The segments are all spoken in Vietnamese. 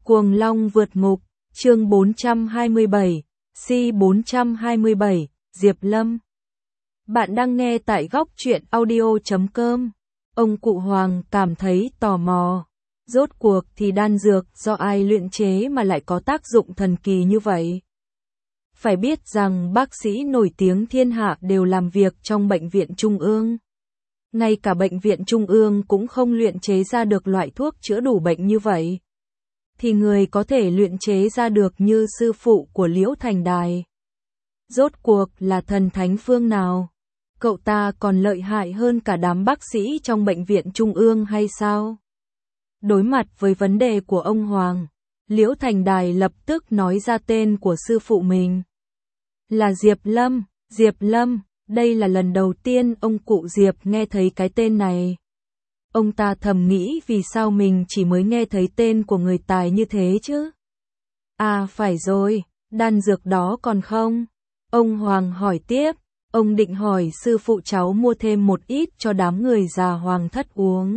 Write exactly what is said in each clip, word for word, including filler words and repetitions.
Cuồng Long vượt ngục, chương bốn trăm hai mươi bảy, C bốn trăm hai mươi bảy, Diệp Lâm. Bạn đang nghe tại góc truyện audio chấm com. Ông cụ Hoàng cảm thấy tò mò. Rốt cuộc thì đan dược do ai luyện chế mà lại có tác dụng thần kỳ như vậy? Phải biết rằng bác sĩ nổi tiếng thiên hạ đều làm việc trong bệnh viện trung ương. Ngay cả bệnh viện trung ương cũng không luyện chế ra được loại thuốc chữa đủ bệnh như vậy. Thì người có thể luyện chế ra được như sư phụ của Liễu Thành Đài. Rốt cuộc là thần thánh phương nào? Cậu ta còn lợi hại hơn cả đám bác sĩ trong bệnh viện trung ương hay sao? Đối mặt với vấn đề của ông Hoàng, Liễu Thành Đài lập tức nói ra tên của sư phụ mình. Là Diệp Lâm, Diệp Lâm, đây là lần đầu tiên ông cụ Diệp nghe thấy cái tên này. Ông ta thầm nghĩ vì sao mình chỉ mới nghe thấy tên của người tài như thế chứ? À phải rồi, đan dược đó còn không? Ông Hoàng hỏi tiếp, ông định hỏi sư phụ cháu mua thêm một ít cho đám người già Hoàng thất uống.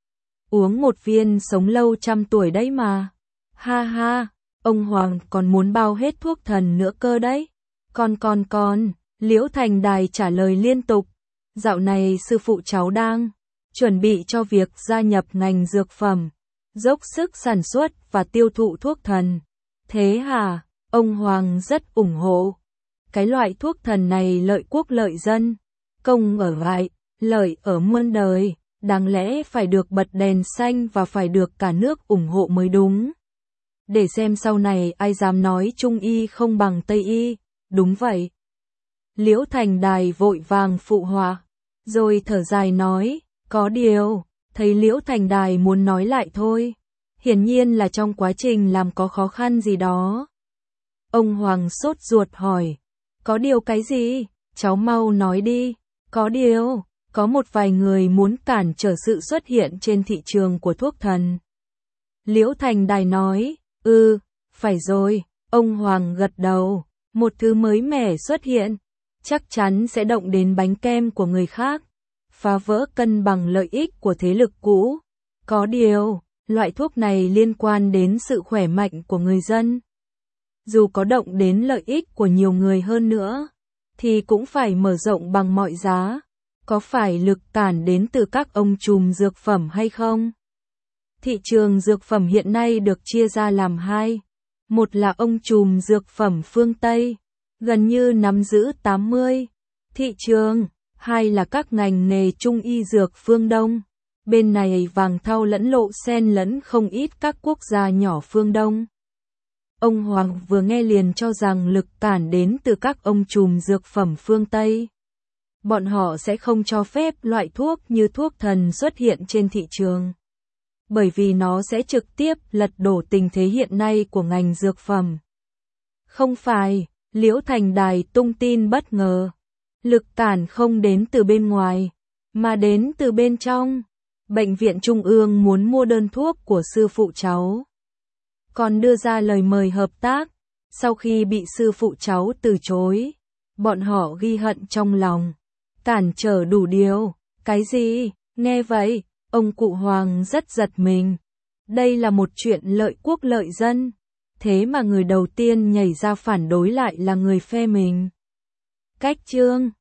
Uống một viên sống lâu trăm tuổi đấy mà. Ha ha, ông Hoàng còn muốn bao hết thuốc thần nữa cơ đấy. Con con con, Liễu Thành Đài trả lời liên tục. Dạo này sư phụ cháu đang chuẩn bị cho việc gia nhập ngành dược phẩm, dốc sức sản xuất và tiêu thụ thuốc thần. Thế hả? Ông Hoàng rất ủng hộ. Cái loại thuốc thần này lợi quốc lợi dân, công ở lại, lợi ở muôn đời, đáng lẽ phải được bật đèn xanh và phải được cả nước ủng hộ mới đúng. Để xem sau này ai dám nói Trung y không bằng Tây y, đúng vậy. Liễu Thành Đài vội vàng phụ họa, rồi thở dài nói, có điều, thấy Liễu Thành Đài muốn nói lại thôi, hiển nhiên là trong quá trình làm có khó khăn gì đó. Ông Hoàng sốt ruột hỏi, có điều cái gì, cháu mau nói đi, có điều, có một vài người muốn cản trở sự xuất hiện trên thị trường của thuốc thần. Liễu Thành Đài nói, ừ, phải rồi, ông Hoàng gật đầu, một thứ mới mẻ xuất hiện, chắc chắn sẽ động đến bánh kem của người khác, phá vỡ cân bằng lợi ích của thế lực cũ. Có điều, loại thuốc này liên quan đến sự khỏe mạnh của người dân. Dù có động đến lợi ích của nhiều người hơn nữa, thì cũng phải mở rộng bằng mọi giá. Có phải lực cản đến từ các ông trùm dược phẩm hay không? Thị trường dược phẩm hiện nay được chia ra làm hai. Một là ông trùm dược phẩm phương Tây, gần như nắm giữ tám mươi thị trường. Hai là các ngành nghề trung y dược phương Đông. Bên này vàng thau lẫn lộ xen lẫn không ít các quốc gia nhỏ phương Đông. Ông Hoàng vừa nghe liền cho rằng lực cản đến từ các ông trùm dược phẩm phương Tây. Bọn họ sẽ không cho phép loại thuốc như thuốc thần xuất hiện trên thị trường. Bởi vì nó sẽ trực tiếp lật đổ tình thế hiện nay của ngành dược phẩm. Không phải, Liễu Thành Đài tung tin bất ngờ. Lực cản không đến từ bên ngoài, mà đến từ bên trong. Bệnh viện Trung ương muốn mua đơn thuốc của sư phụ cháu. Còn đưa ra lời mời hợp tác. Sau khi bị sư phụ cháu từ chối, bọn họ ghi hận trong lòng. Cản trở đủ điều. Cái gì? Nghe vậy, ông cụ Hoàng rất giật mình. Đây là một chuyện lợi quốc lợi dân. Thế mà người đầu tiên nhảy ra phản đối lại là người phe mình. Cách chương